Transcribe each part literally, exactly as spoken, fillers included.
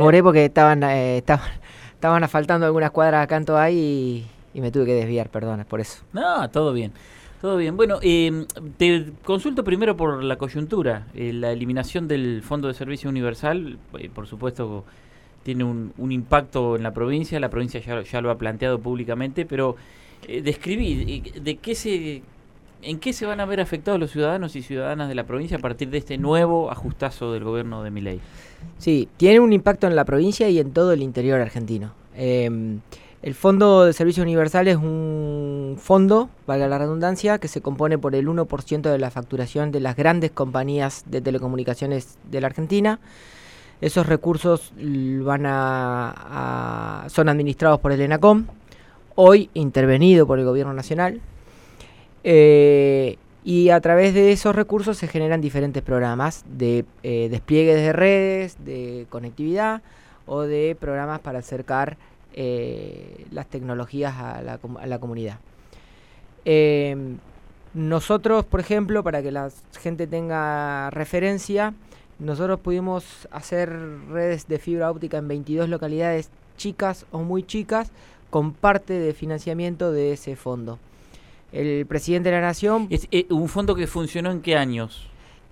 demoré porque estaban, eh, estaban, estaban asfaltando algunas cuadras acá en Toay y, y me tuve que desviar, perdón, por eso. No, todo bien. Todo bien. Bueno, eh, te consulto primero por la coyuntura. Eh, la eliminación del Fondo de Servicio Universal, eh, por supuesto, tiene un, un impacto en la provincia. La provincia ya, ya lo ha planteado públicamente, pero eh, describí eh, de qué se, en qué se van a ver afectados los ciudadanos y ciudadanas de la provincia a partir de este nuevo ajustazo del gobierno de Milei. Sí, tiene un impacto en la provincia y en todo el interior argentino. Eh, El Fondo de Servicios Universal es un fondo, valga la redundancia, que se compone por el uno por ciento de la facturación de las grandes compañías de telecomunicaciones de la Argentina. Esos recursos van a, a, son administrados por el ENACOM, hoy intervenido por el Gobierno Nacional. Eh, y a través de esos recursos se generan diferentes programas de eh, despliegue de redes, de conectividad o de programas para acercar Eh, las tecnologías a la, a la comunidad. Eh, nosotros, por ejemplo, para que la gente tenga referencia, nosotros pudimos hacer redes de fibra óptica en veintidós localidades chicas o muy chicas con parte de financiamiento de ese fondo. El presidente de la Nación... ¿Es eh, un fondo que funcionó en qué años?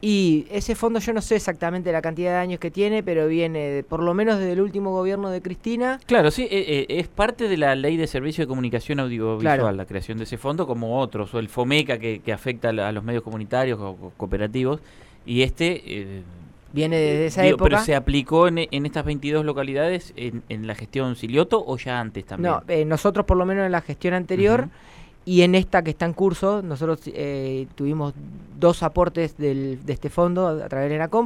Y ese fondo yo no sé exactamente la cantidad de años que tiene, pero viene de, por lo menos desde el último gobierno de Cristina. Claro, sí, eh, eh, es parte de la Ley de Servicio de Comunicación Audiovisual, claro, la creación de ese fondo, como otros, o el FOMECA que, que afecta a, la, a los medios comunitarios o, o cooperativos, y este... Eh, viene desde esa digo, época. ¿Pero se aplicó en, en estas veintidós localidades en, en la gestión Silioto o ya antes también? No, eh, nosotros por lo menos en la gestión anterior... Uh-huh. Y en esta que está en curso, nosotros eh, tuvimos dos aportes del, de este fondo a, a través del ENACOM.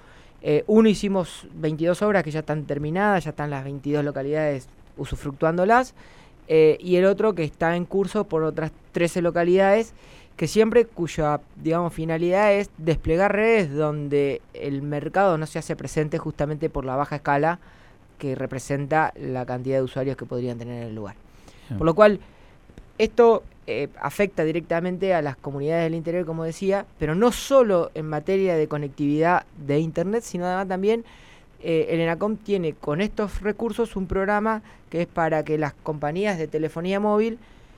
Eh, uno hicimos veintidós obras que ya están terminadas, ya están las veintidós localidades usufructuándolas. Eh, y el otro que está en curso por otras trece localidades, que siempre cuya, digamos, finalidad es desplegar redes donde el mercado no se hace presente justamente por la baja escala que representa la cantidad de usuarios que podrían tener en el lugar. Sí. Por lo cual... Esto eh, afecta directamente a las comunidades del interior, como decía, pero no solo en materia de conectividad de Internet, sino además también eh, el ENACOM tiene con estos recursos un programa que es para que las compañías de telefonía móvil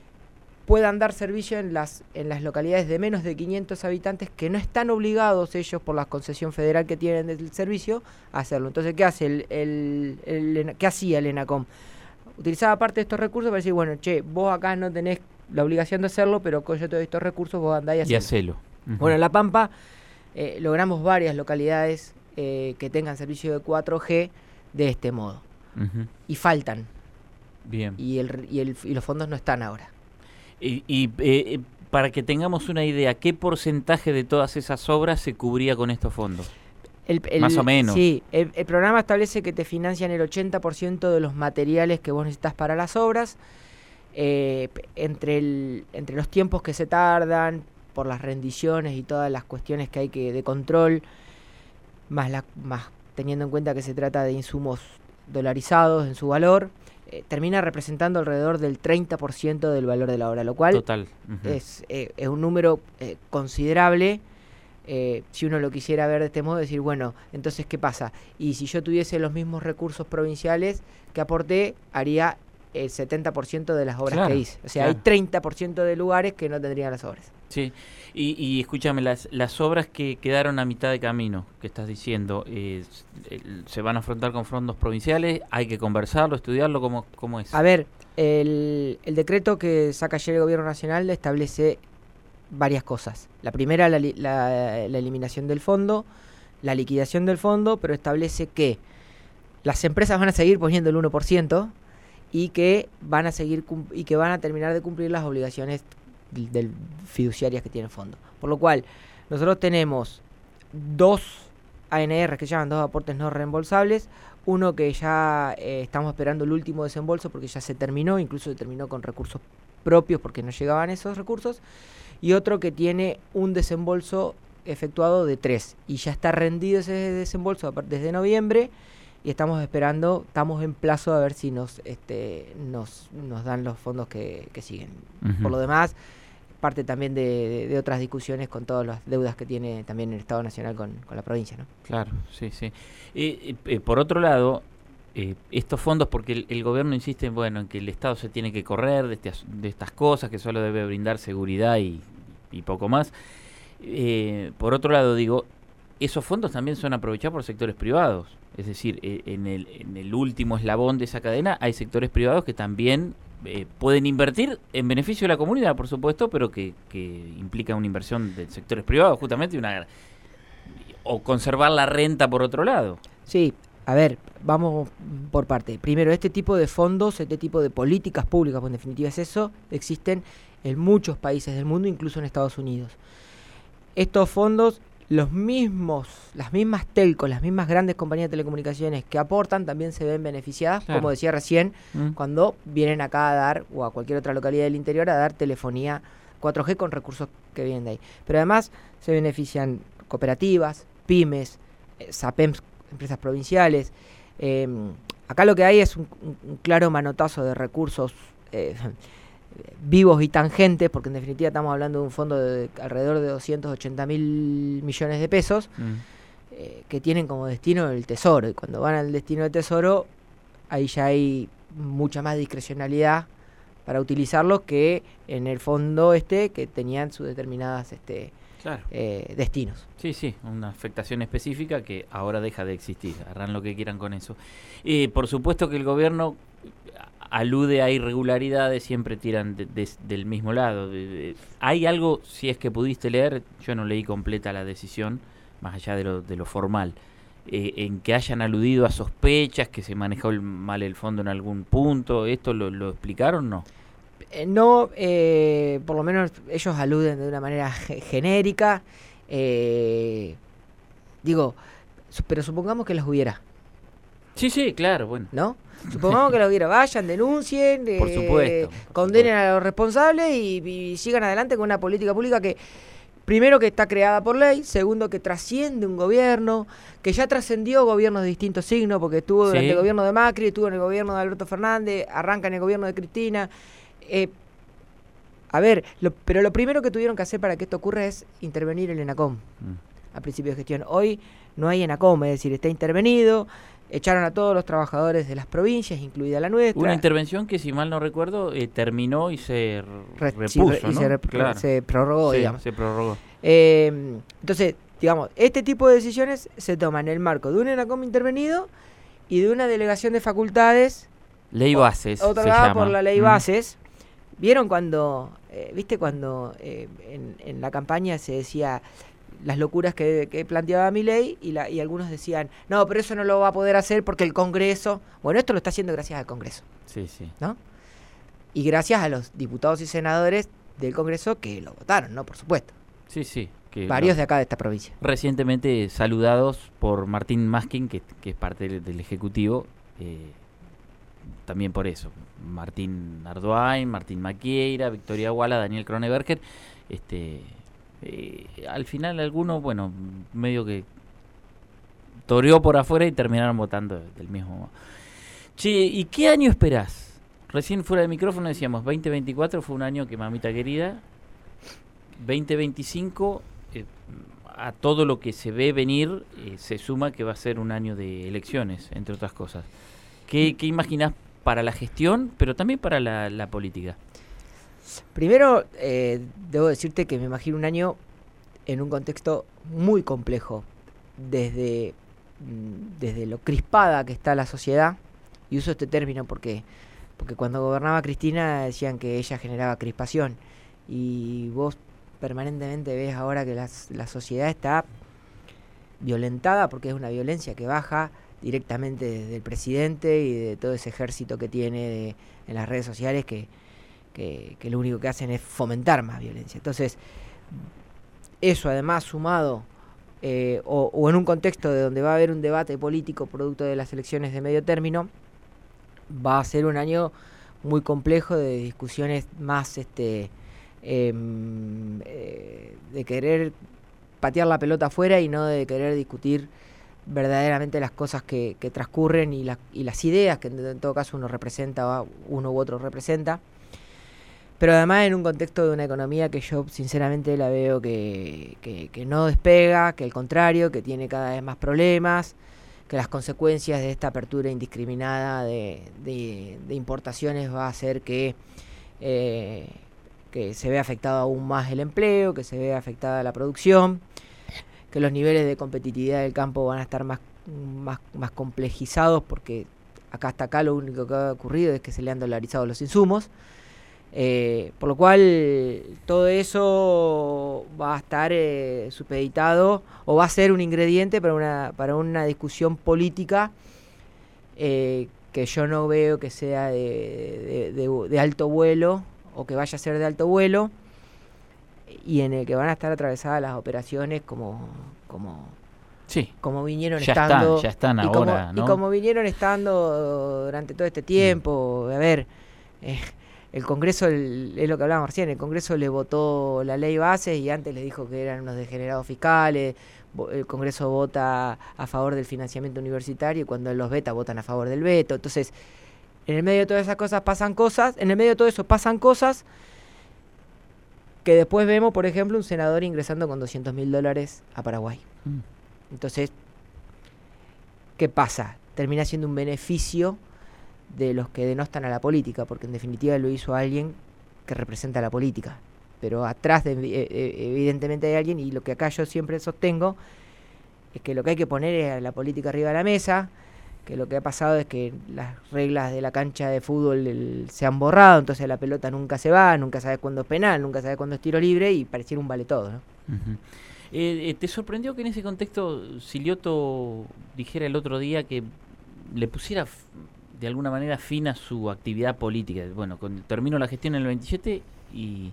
puedan dar servicio en las, en las localidades de menos de quinientos habitantes que no están obligados ellos por la concesión federal que tienen del servicio a hacerlo. Entonces, ¿qué hace el, el, el, el qué hacía el ENACOM? Utilizaba parte de estos recursos para decir, bueno, che, vos acá no tenés la obligación de hacerlo, pero con yo te doy estos recursos, vos andá y hacelo. Y hacelo. Uh-huh. Bueno, en La Pampa eh, logramos varias localidades eh, que tengan servicio de cuatro G de este modo. Uh-huh. Y faltan. Bien. Y, el, y, el, y los fondos no están ahora. Y, y eh, para que tengamos una idea, ¿qué porcentaje de todas esas obras se cubría con estos fondos? El, el, Más o menos. Sí, el, el programa establece que te financian el ochenta por ciento de los materiales que vos necesitas para las obras, eh, entre, el, entre los tiempos que se tardan, por las rendiciones y todas las cuestiones que hay que de control, más, la, más teniendo en cuenta que se trata de insumos dolarizados en su valor, eh, termina representando alrededor del treinta por ciento del valor de la obra, lo cual Total. Uh-huh. es, eh, es un número eh, considerable. Eh, si uno lo quisiera ver de este modo, decir, bueno, entonces, ¿qué pasa? Y si yo tuviese los mismos recursos provinciales que aporté, haría el setenta por ciento de las obras claro, que hice. O sea, claro. hay treinta por ciento de lugares que no tendrían las obras. Sí, y, y escúchame, las, las obras que quedaron a mitad de camino, que estás diciendo, eh, ¿se van a afrontar con fondos provinciales? ¿Hay que conversarlo, estudiarlo? ¿Cómo, cómo es? A ver, el, el decreto que saca ayer el Gobierno Nacional establece varias cosas. La primera, la, la, la eliminación del fondo, la liquidación del fondo, pero establece que las empresas van a seguir poniendo el uno por ciento y que van a seguir y que van a terminar de cumplir las obligaciones del, del fiduciarias que tiene el fondo. Por lo cual, nosotros tenemos dos A N R que se llaman dos aportes no reembolsables, uno que ya eh, estamos esperando el último desembolso porque ya se terminó, incluso se terminó con recursos propios porque no llegaban esos recursos, y otro que tiene un desembolso efectuado de tres, y ya está rendido ese desembolso desde noviembre, y estamos esperando, estamos en plazo a ver si nos este nos, nos dan los fondos que, que siguen. Uh-huh. Por lo demás, parte también de, de, de otras discusiones con todas las deudas que tiene también el Estado Nacional con, con la provincia, ¿no? Claro, sí, sí. Eh, eh, por otro lado, eh, estos fondos, porque el, el gobierno insiste bueno, en que el Estado se tiene que correr de, este, de estas cosas, que solo debe brindar seguridad y, y poco más. Eh, por otro lado, digo, esos fondos también son aprovechados por sectores privados. Es decir, eh, en, el, en el último eslabón de esa cadena hay sectores privados que también eh, pueden invertir en beneficio de la comunidad, por supuesto, pero que, que implica una inversión de sectores privados, justamente, una o conservar la renta por otro lado. Sí, a ver, vamos por parte. Primero, este tipo de fondos, este tipo de políticas públicas, pues en definitiva es eso, existen en muchos países del mundo, incluso en Estados Unidos. Estos fondos, los mismos, las mismas telcos, las mismas grandes compañías de telecomunicaciones que aportan también se ven beneficiadas, claro. Como decía recién, mm. cuando vienen acá a dar, o a cualquier otra localidad del interior, a dar telefonía cuatro G con recursos que vienen de ahí. Pero además se benefician cooperativas, pymes, eh, SAPEMS, empresas provinciales. Eh, acá lo que hay es un, un claro manotazo de recursos eh, vivos y tangentes, porque en definitiva estamos hablando de un fondo de alrededor de doscientos ochenta mil millones de pesos, mm. eh, que tienen como destino el tesoro, y cuando van al destino del tesoro, ahí ya hay mucha más discrecionalidad para utilizarlos que en el fondo este, que tenían sus determinadas este, claro. eh, destinos. Sí, sí, una afectación específica que ahora deja de existir, harán lo que quieran con eso. Eh, por supuesto que el gobierno alude a irregularidades, siempre tiran de, de, del mismo lado. De, de, hay algo, si es que pudiste leer, yo no leí completa la decisión, más allá de lo, de lo formal, eh, en que hayan aludido a sospechas, que se manejó el, mal el fondo en algún punto. ¿Esto lo, lo explicaron o no? Eh, no, eh, por lo menos ellos aluden de una manera ge- genérica. Eh, digo, su, pero supongamos que las hubiera. Sí, sí, claro, bueno. ¿No? Supongamos que lo hubiera, vayan, denuncien, eh, por supuesto, por condenen supuesto. a los responsables y, y sigan adelante con una política pública que, primero, que está creada por ley, segundo, que trasciende un gobierno, que ya trascendió gobiernos de distintos signos, porque estuvo durante sí. el gobierno de Macri, estuvo en el gobierno de Alberto Fernández, arranca en el gobierno de Cristina. Eh, a ver, lo, pero lo primero que tuvieron que hacer para que esto ocurra es intervenir el ENACOM mm. a principio de gestión. Hoy no hay ENACOM, es decir, está intervenido. Echaron a todos los trabajadores de las provincias, incluida la nuestra. Una intervención que, si mal no recuerdo, eh, terminó y se Re- repuso, sí, y ¿no? se, rep- claro. se prorrogó, sí, digamos. se prorrogó. Eh, entonces, digamos, este tipo de decisiones se toman en el marco de un ENACOM intervenido y de una delegación de facultades. Ley Bases, otorgada por la Ley mm. Bases. ¿Vieron cuando, eh, viste cuando eh, en, en la campaña se decía las locuras que, que planteaba Milei y, la, y algunos decían, no, pero eso no lo va a poder hacer porque el Congreso... Bueno, esto lo está haciendo gracias al Congreso. Sí, sí. ¿No? Y gracias a los diputados y senadores del Congreso que lo votaron, ¿no? Por supuesto. Sí, sí. Que Varios lo, de acá de esta provincia. Recientemente saludados por Martín Maskin, que, que es parte del, del Ejecutivo, eh, también por eso. Martín Ardoain, Martín Maquieira, Victoria Huala, Daniel Kroneberger, este... Eh, al final algunos, bueno, medio que toreó por afuera y terminaron votando del mismo modo. Che, ¿y qué año esperás? Recién fuera de micrófono decíamos, veinte veinticuatro fue un año que mamita querida, veinte veinticinco, eh, a todo lo que se ve venir, eh, se suma que va a ser un año de elecciones, entre otras cosas. ¿Qué, qué imaginás para la gestión, pero también para la, la política? Primero, eh, debo decirte que me imagino un año en un contexto muy complejo, desde, desde lo crispada que está la sociedad, y uso este término porque, porque cuando gobernaba Cristina decían que ella generaba crispación, y vos permanentemente ves ahora que la, la sociedad está violentada, porque es una violencia que baja directamente desde el presidente y de todo ese ejército que tiene de, en las redes sociales que Que, que lo único que hacen es fomentar más violencia. Entonces, eso además sumado, eh, o, o en un contexto de donde va a haber un debate político producto de las elecciones de medio término, va a ser un año muy complejo de discusiones más este eh, eh, de querer patear la pelota afuera y no de querer discutir verdaderamente las cosas que, que transcurren y, la, y las ideas que en, en todo caso uno representa, uno u otro representa. Pero además en un contexto de una economía que yo sinceramente la veo que, que, que no despega, que al contrario, que tiene cada vez más problemas, que las consecuencias de esta apertura indiscriminada de, de, de importaciones va a hacer que, eh, que se vea afectado aún más el empleo, que se vea afectada la producción, que los niveles de competitividad del campo van a estar más, más, más complejizados, porque acá hasta acá lo único que ha ocurrido es que se le han dolarizado los insumos. Eh, por lo cual todo eso va a estar eh, supeditado o va a ser un ingrediente para una, para una discusión política eh, que yo no veo que sea de, de, de, de alto vuelo o que vaya a ser de alto vuelo, y en el que van a estar atravesadas las operaciones como como, sí, como vinieron ya estando están, ya están y ahora, como, ¿no? y como vinieron estando durante todo este tiempo. A ver, eh, el Congreso, el, es lo que hablábamos recién, el Congreso le votó la ley base y antes le dijo que eran unos degenerados fiscales. El Congreso vota a favor del financiamiento universitario y cuando él los veta votan a favor del veto. Entonces, en el medio de todas esas cosas pasan cosas, en el medio de todo eso pasan cosas que después vemos, por ejemplo, un senador ingresando con doscientos mil dólares a Paraguay. Mm. Entonces, ¿qué pasa? Termina siendo un beneficio de los que denostan a la política, porque en definitiva lo hizo alguien que representa a la política, pero atrás de, eh, evidentemente hay alguien, y lo que acá yo siempre sostengo es que lo que hay que poner es a la política arriba de la mesa, que lo que ha pasado es que las reglas de la cancha de fútbol el, se han borrado, entonces la pelota nunca se va, nunca sabes cuándo es penal, nunca sabes cuándo es tiro libre, y pareciera un vale todo, ¿no? Uh-huh. eh, eh, ¿Te sorprendió que en ese contexto Silioto dijera el otro día que le pusiera de alguna manera fin a su actividad política? Bueno, con, termino la gestión en el veintisiete y,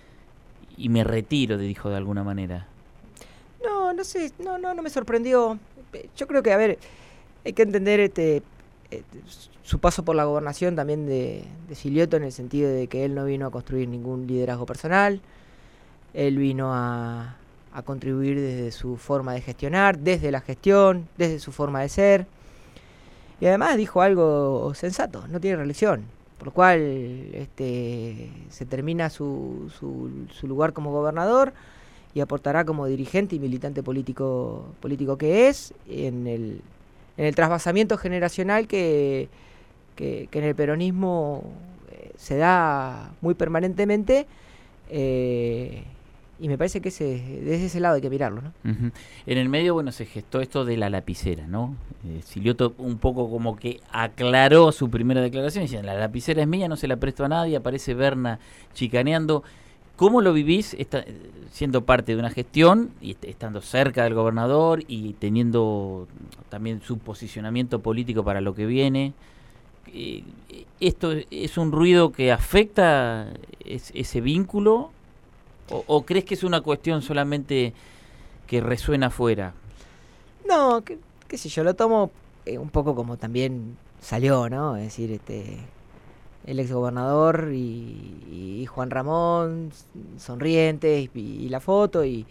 y me retiro, dijo de alguna manera. No, no sé, no, no, no me sorprendió. Yo creo que, a ver, hay que entender este, este su paso por la gobernación también de, de Silioto, en el sentido de que él no vino a construir ningún liderazgo personal, él vino a, a contribuir desde su forma de gestionar, desde la gestión, desde su forma de ser. Y además dijo algo sensato, no tiene reelección, por lo cual este, se termina su, su, su lugar como gobernador y aportará como dirigente y militante político político que es en el, en el trasvasamiento generacional que, que, que en el peronismo eh, se da muy permanentemente. Eh, Y me parece que ese, desde ese lado hay que mirarlo, ¿no? Uh-huh. En el medio, bueno, se gestó esto de la lapicera, ¿no? Eh, Silioto un poco como que aclaró su primera declaración, diciendo, la lapicera es mía, no se la presto a nadie, aparece Berna chicaneando. ¿Cómo lo vivís esta, siendo parte de una gestión y est- estando cerca del gobernador y teniendo también su posicionamiento político para lo que viene? Eh, ¿Esto es un ruido que afecta es, ese vínculo? ¿O, ¿O crees que es una cuestión solamente que resuena afuera? No, qué, qué sé yo, lo tomo eh, un poco como también salió, ¿no? Es decir, este el exgobernador y, y Juan Ramón sonrientes y, y la foto y,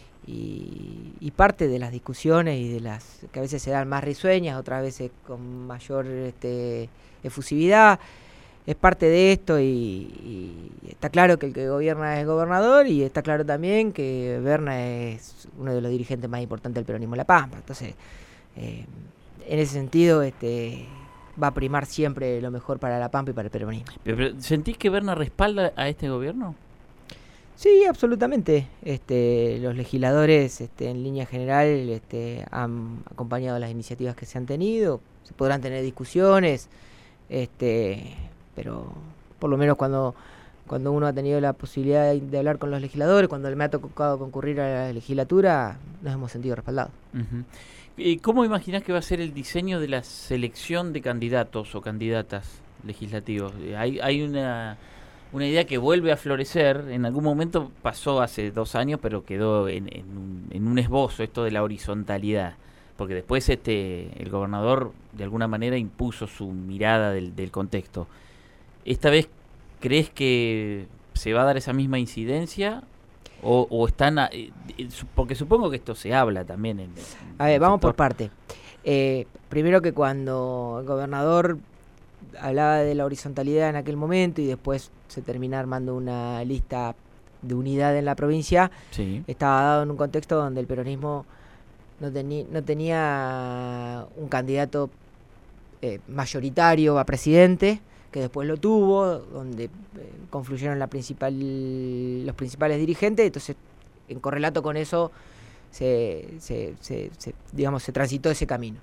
y, y parte de las discusiones y de las que a veces se dan más risueñas, otras veces con mayor este, efusividad. Es parte de esto y, y está claro que el que gobierna es el gobernador y está claro también que Berna es uno de los dirigentes más importantes del peronismo en La Pampa. Entonces, eh, en ese sentido, este, va a primar siempre lo mejor para La Pampa y para el peronismo. Pero, pero, ¿sentís que Berna respalda a este gobierno? Sí, absolutamente. Este, los legisladores, este, en línea general, este, han acompañado las iniciativas que se han tenido. Se podrán tener discusiones, este, pero por lo menos cuando cuando uno ha tenido la posibilidad de, de hablar con los legisladores, cuando me ha tocado concurrir a la legislatura, nos hemos sentido respaldados. Uh-huh. ¿Y cómo imaginás que va a ser el diseño de la selección de candidatos o candidatas legislativos? Hay, hay una, una idea que vuelve a florecer, en algún momento pasó hace dos años, pero quedó en, en, un, en un esbozo esto de la horizontalidad, porque después este el gobernador de alguna manera impuso su mirada del, del contexto. ¿Esta vez crees que se va a dar esa misma incidencia? ¿O, o están...? A, eh, porque supongo que esto se habla también. En, en a ver, vamos sector. por parte. Eh, primero que cuando el gobernador hablaba de la horizontalidad en aquel momento y después se termina armando una lista de unidad en la provincia, sí. Estaba dado en un contexto donde el peronismo no, teni, no tenía un candidato eh, mayoritario a presidente, que después lo tuvo, donde eh, confluyeron la principal, los principales dirigentes, entonces en correlato con eso se, se, se, se, digamos, se transitó ese camino.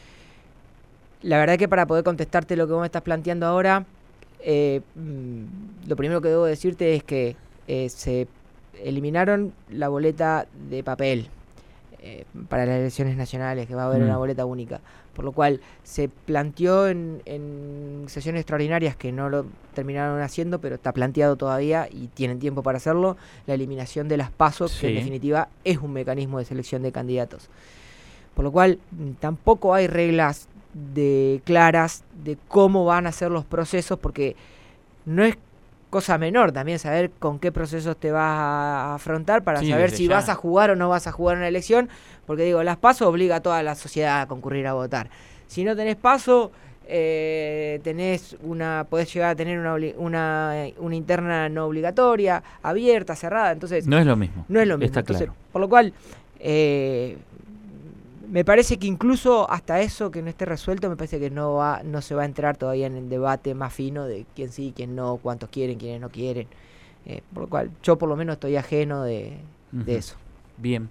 La verdad que para poder contestarte lo que vos me estás planteando ahora, eh, lo primero que debo decirte es que eh, se eliminaron la boleta de papel eh, para las elecciones nacionales, que va a haber mm. una boleta única, por lo cual se planteó en, en sesiones extraordinarias que no lo terminaron haciendo, pero está planteado todavía y tienen tiempo para hacerlo, la eliminación de las PASO, sí. que en definitiva es un mecanismo de selección de candidatos. Por lo cual tampoco hay reglas de claras de cómo van a ser los procesos, porque no es cosa menor también saber con qué procesos te vas a afrontar para sí, saber si ya. vas a jugar o no vas a jugar una elección, porque digo, las PASO obliga a toda la sociedad a concurrir a votar. Si no tenés PASO, eh, tenés una, podés llegar a tener una, una, una interna no obligatoria, abierta, cerrada, entonces no es lo mismo. No es lo mismo. Está entonces, claro. Por lo cual, eh, me parece que incluso hasta eso que no esté resuelto, me parece que no va, no se va a entrar todavía en el debate más fino de quién sí, quién no, cuántos quieren, quiénes no quieren. Eh, por lo cual, yo por lo menos estoy ajeno de, uh-huh. de eso. Bien.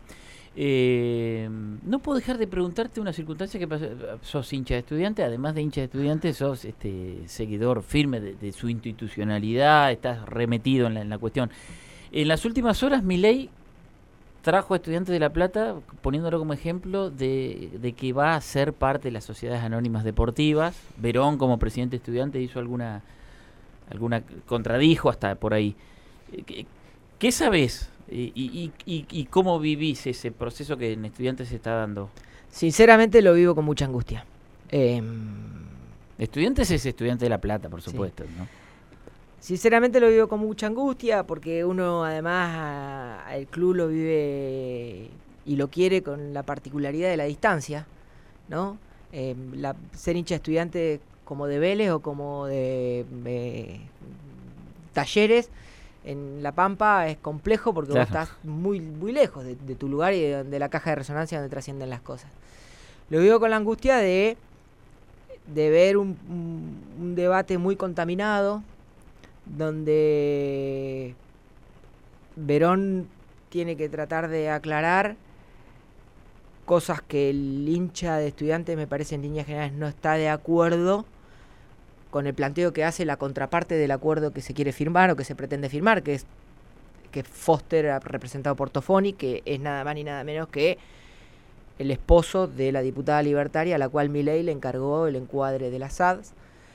Eh, no puedo dejar de preguntarte una circunstancia que pasa. Sos hincha de Estudiantes, además de hincha de Estudiantes, sos este seguidor firme de, de su institucionalidad, estás remetido en la, en la cuestión. En las últimas horas, Milei trajo a Estudiantes de La Plata, poniéndolo como ejemplo de, de que va a ser parte de las sociedades anónimas deportivas. Verón, como presidente de Estudiantes, hizo alguna, alguna contradijo hasta por ahí. ¿Qué, qué sabés y, y, y, y cómo vivís ese proceso que en Estudiantes se está dando? Sinceramente lo vivo con mucha angustia. Eh, Estudiantes es Estudiante de La Plata, por supuesto, sí. ¿no? Sinceramente lo vivo con mucha angustia porque uno además el club lo vive y lo quiere con la particularidad de la distancia, ¿no? Eh, la, ser hincha de Estudiante como de Vélez o como de eh, Talleres en La Pampa es complejo porque claro. vos estás muy, muy lejos de, de tu lugar y de, de la caja de resonancia donde trascienden las cosas. Lo vivo con la angustia de, de ver un, un, un debate muy contaminado, donde Verón tiene que tratar de aclarar cosas que el hincha de Estudiantes, me parece en líneas generales, no está de acuerdo con el planteo que hace la contraparte del acuerdo que se quiere firmar o que se pretende firmar, que es que Foster, representado por Tofoni, que es nada más ni nada menos que el esposo de la diputada libertaria a la cual Milei le encargó el encuadre de las A D S.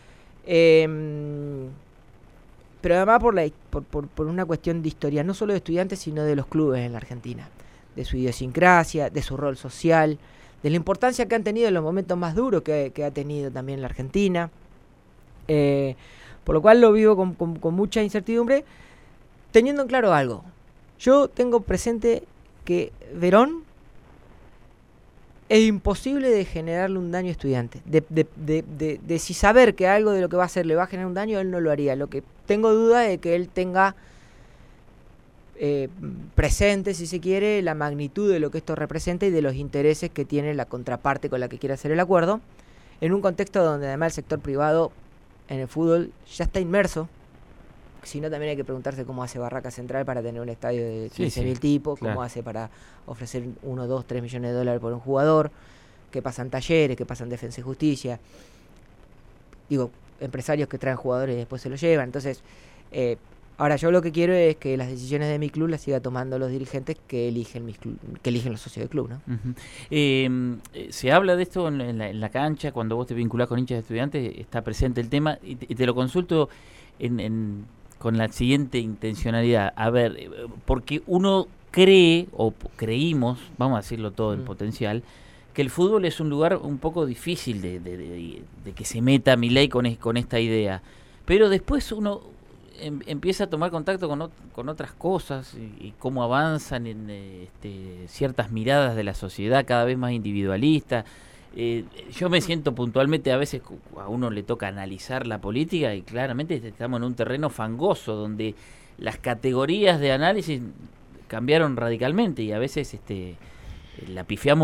Eh, pero además por, la, por, por, por una cuestión de historia, no solo de Estudiantes, sino de los clubes en la Argentina, de su idiosincrasia, de su rol social, de la importancia que han tenido en los momentos más duros que, que ha tenido también la Argentina, eh, por lo cual lo vivo con, con, con mucha incertidumbre, teniendo en claro algo. Yo tengo presente que Verón es imposible de generarle un daño a Estudiantes. De, de, de, de, de si saber que algo de lo que va a hacer le va a generar un daño, él no lo haría. Lo que tengo duda de que él tenga eh, presente, si se quiere, la magnitud de lo que esto representa y de los intereses que tiene la contraparte con la que quiere hacer el acuerdo, en un contexto donde además el sector privado en el fútbol ya está inmerso. Si no, también hay que preguntarse cómo hace Barraca Central para tener un estadio de quince mil sí, sí, tipos, claro. cómo hace para ofrecer uno, dos, tres millones de dólares por un jugador, qué pasa en Talleres, qué pasa en Defensa y Justicia. Digo, empresarios que traen jugadores y después se los llevan. Entonces, eh, ahora yo lo que quiero es que las decisiones de mi club las siga tomando los dirigentes que eligen mis club, que eligen los socios del club, ¿no? Uh-huh. eh, se habla de esto en la, en la cancha, cuando vos te vinculás con hinchas de Estudiantes, está presente el tema, y te, y te lo consulto en... en con la siguiente intencionalidad. A ver, porque uno cree, o creímos, vamos a decirlo todo en mm. potencial, que el fútbol es un lugar un poco difícil de, de, de, de que se meta Milei con, es, con esta idea. Pero después uno em, empieza a tomar contacto con, o, con otras cosas y, y cómo avanzan en este, ciertas miradas de la sociedad cada vez más individualista. Eh, yo me siento puntualmente, a veces a uno le toca analizar la política y claramente estamos en un terreno fangoso donde las categorías de análisis cambiaron radicalmente y a veces este, la pifiamos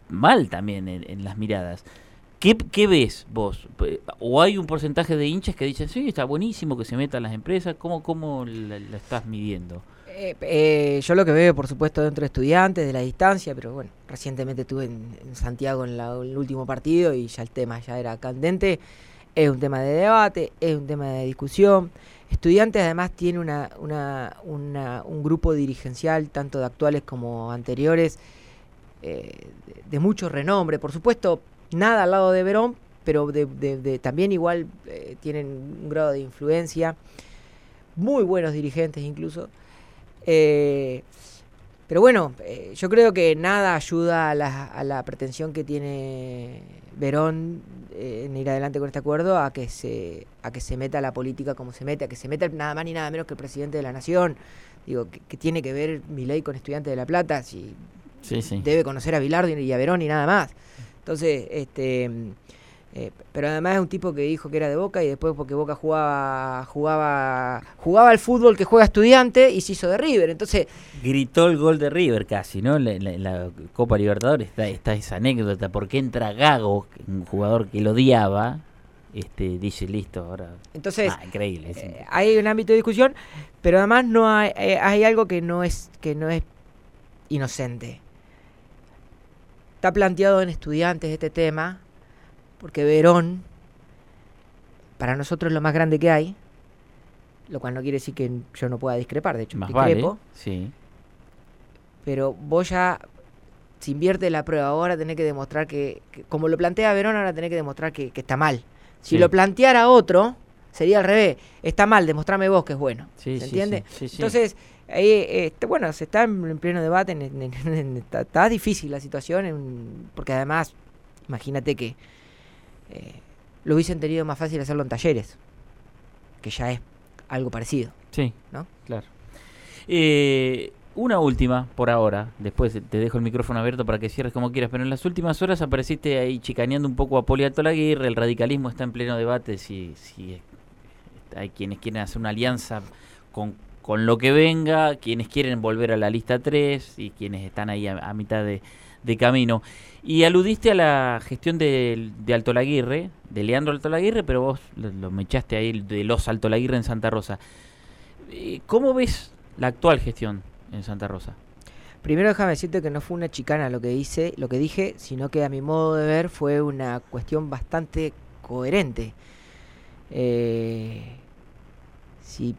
mal también en, en las miradas. ¿Qué, ¿Qué ves vos? ¿O hay un porcentaje de hinchas que dicen, sí, está buenísimo que se metan las empresas? ¿Cómo, cómo la, la estás midiendo? Eh, eh, yo lo que veo, por supuesto, dentro de estudiantes, de la distancia, pero bueno, recientemente estuve en, en Santiago en, la, en el último partido y ya el tema ya era candente. Es un tema de debate, es un tema de discusión. Estudiantes además tiene una, una, una, un grupo dirigencial, tanto de actuales como anteriores, eh, de, de mucho renombre. Por supuesto, nada al lado de Verón, pero de, de, de, también igual eh, tienen un grado de influencia. Muy buenos dirigentes incluso. Eh, pero bueno, eh, yo creo que nada ayuda a la, a la pretensión que tiene Verón eh, en ir adelante con este acuerdo a que se a que se meta la política como se mete, a que se meta nada más ni nada menos que el presidente de la nación. Digo, que, que tiene que ver Milei con Estudiantes de La Plata, si sí, sí. debe conocer a Bilardo y a Verón y nada más. Entonces, este... Eh, pero además es un tipo que dijo que era de Boca y después porque Boca jugaba jugaba jugaba al fútbol que juega Estudiante y se hizo de River, entonces gritó el gol de River casi, ¿no? En la, la, la Copa Libertadores está, está esa anécdota, porque entra Gago, un jugador que lo odiaba, este dice listo, ahora entonces ah, increíble, es eh, increíble. Hay un ámbito de discusión, pero además no hay, eh, hay algo que no es que no es inocente. Está planteado en Estudiantes este tema porque Verón, para nosotros es lo más grande que hay, lo cual no quiere decir que yo no pueda discrepar, de hecho Más discrepo, vale, sí. Pero vos ya, si invierte la prueba ahora, tenés que demostrar que, que como lo plantea Verón, ahora tenés que demostrar que, que está mal. Si sí. lo planteara otro, sería al revés, está mal, demostrame vos que es bueno, sí, ¿se sí, entiende? Sí, sí, sí. Entonces, ahí, eh, bueno, se está en, en pleno debate, en, en, en, en, está, está difícil la situación, en, porque además, imagínate que Eh, lo hubiesen tenido más fácil hacerlo en Talleres, que ya es algo parecido. Sí, ¿no? Claro. Eh, una última por ahora, después te dejo el micrófono abierto para que cierres como quieras, pero en las últimas horas apareciste ahí chicaneando un poco a Poli Altolaguirre. El radicalismo está en pleno debate si, si hay quienes quieren hacer una alianza con, con lo que venga, quienes quieren volver a la lista tres y quienes están ahí a, a mitad de de camino. Y aludiste a la gestión de, de Altolaguirre, de Leandro Altolaguirre, pero vos lo, lo mechaste ahí de los Altolaguirre en Santa Rosa. ¿Cómo ves la actual gestión en Santa Rosa? Primero déjame decirte que no fue una chicana lo que hice, lo que dije, sino que a mi modo de ver fue una cuestión bastante coherente. Eh, si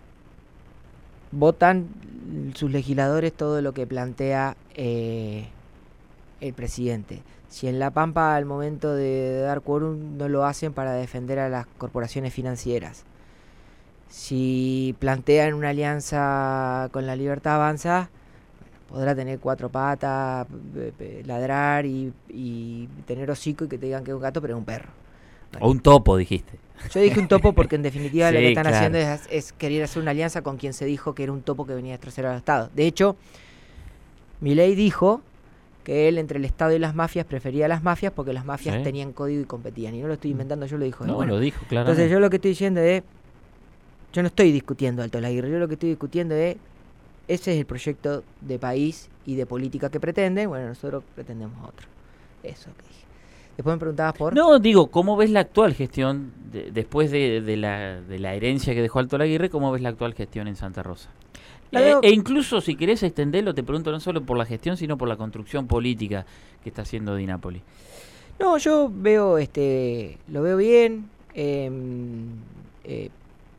votan sus legisladores todo lo que plantea eh, el presidente. Si en La Pampa al momento de dar quórum no lo hacen para defender a las corporaciones financieras. Si plantean una alianza con La Libertad Avanza, podrá tener cuatro patas, ladrar y, y tener hocico y que te digan que es un gato, pero es un perro. Bueno, o un topo, dijiste. Yo dije un topo porque en definitiva sí, lo que están claro. haciendo es, es querer hacer una alianza con quien se dijo que era un topo que venía a destrozar al Estado. De hecho, Milei dijo que él entre el Estado y las mafias prefería las mafias porque las mafias sí. tenían código y competían. Y no lo estoy inventando, yo lo dijo. No, bueno, lo dijo, claro. Entonces yo lo que estoy diciendo es, yo no estoy discutiendo Altolaguirre, yo lo que estoy discutiendo es, ese es el proyecto de país y de política que pretende, bueno, nosotros pretendemos otro. Eso que dije. Después me preguntabas por... No, digo, ¿cómo ves la actual gestión, de, después de, de, la, de la herencia que dejó Altolaguirre, cómo ves la actual gestión en Santa Rosa? Eh, e incluso si querés extenderlo, te pregunto no solo por la gestión, sino por la construcción política que está haciendo Di Napoli. No, yo veo, este, lo veo bien. Eh, eh,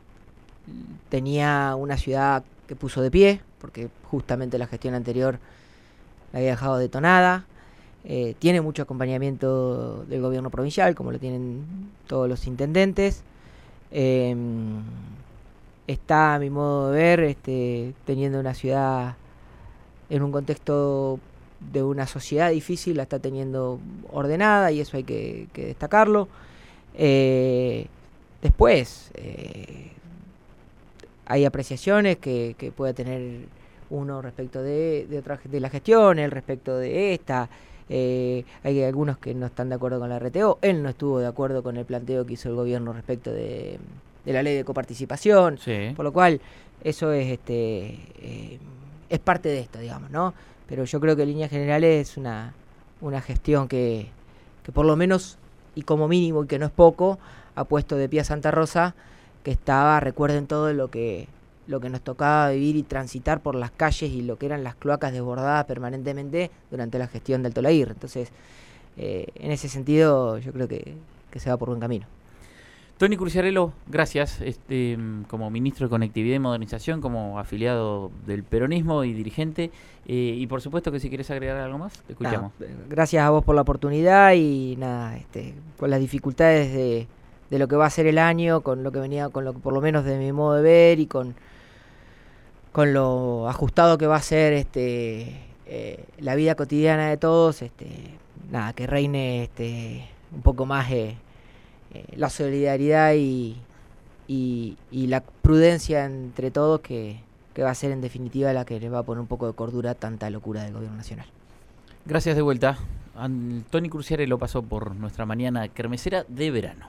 tenía una ciudad que puso de pie, porque justamente la gestión anterior la había dejado detonada. Eh, tiene mucho acompañamiento del gobierno provincial, como lo tienen todos los intendentes. Eh, está, a mi modo de ver, este, teniendo una ciudad en un contexto de una sociedad difícil, la está teniendo ordenada y eso hay que, que destacarlo. Eh, después, eh, hay apreciaciones que, que puede tener uno respecto de, de, otra, de la gestión, el respecto de esta. Eh, hay algunos que no están de acuerdo con la R T O. Él no estuvo de acuerdo con el planteo que hizo el gobierno respecto de, de la ley de coparticipación. Sí. Por lo cual, eso es este eh, es parte de esto, digamos, ¿no? Pero yo creo que en líneas generales es una, una gestión que, que por lo menos, y como mínimo, y que no es poco, ha puesto de pie a Santa Rosa, que estaba, recuerden todo lo que, lo que nos tocaba vivir y transitar por las calles y lo que eran las cloacas desbordadas permanentemente durante la gestión del Tolair. Entonces, eh, en ese sentido, yo creo que, que se va por buen camino. Tony Cruciarello, gracias, este, como ministro de Conectividad y Modernización, como afiliado del peronismo y dirigente, eh, y por supuesto que si quieres agregar algo más, te escuchamos. Nada, gracias a vos por la oportunidad y nada, este, con las dificultades de, de lo que va a ser el año, con lo que venía, con lo que por lo menos de mi modo de ver y con, con lo ajustado que va a ser este, eh, la vida cotidiana de todos, este, nada, que reine este, un poco más eh, Eh, la solidaridad y, y, y la prudencia entre todos que, que va a ser en definitiva la que le va a poner un poco de cordura a tanta locura del gobierno nacional. Gracias de vuelta. Tony Cruciarello pasó por nuestra mañana kermesera de verano.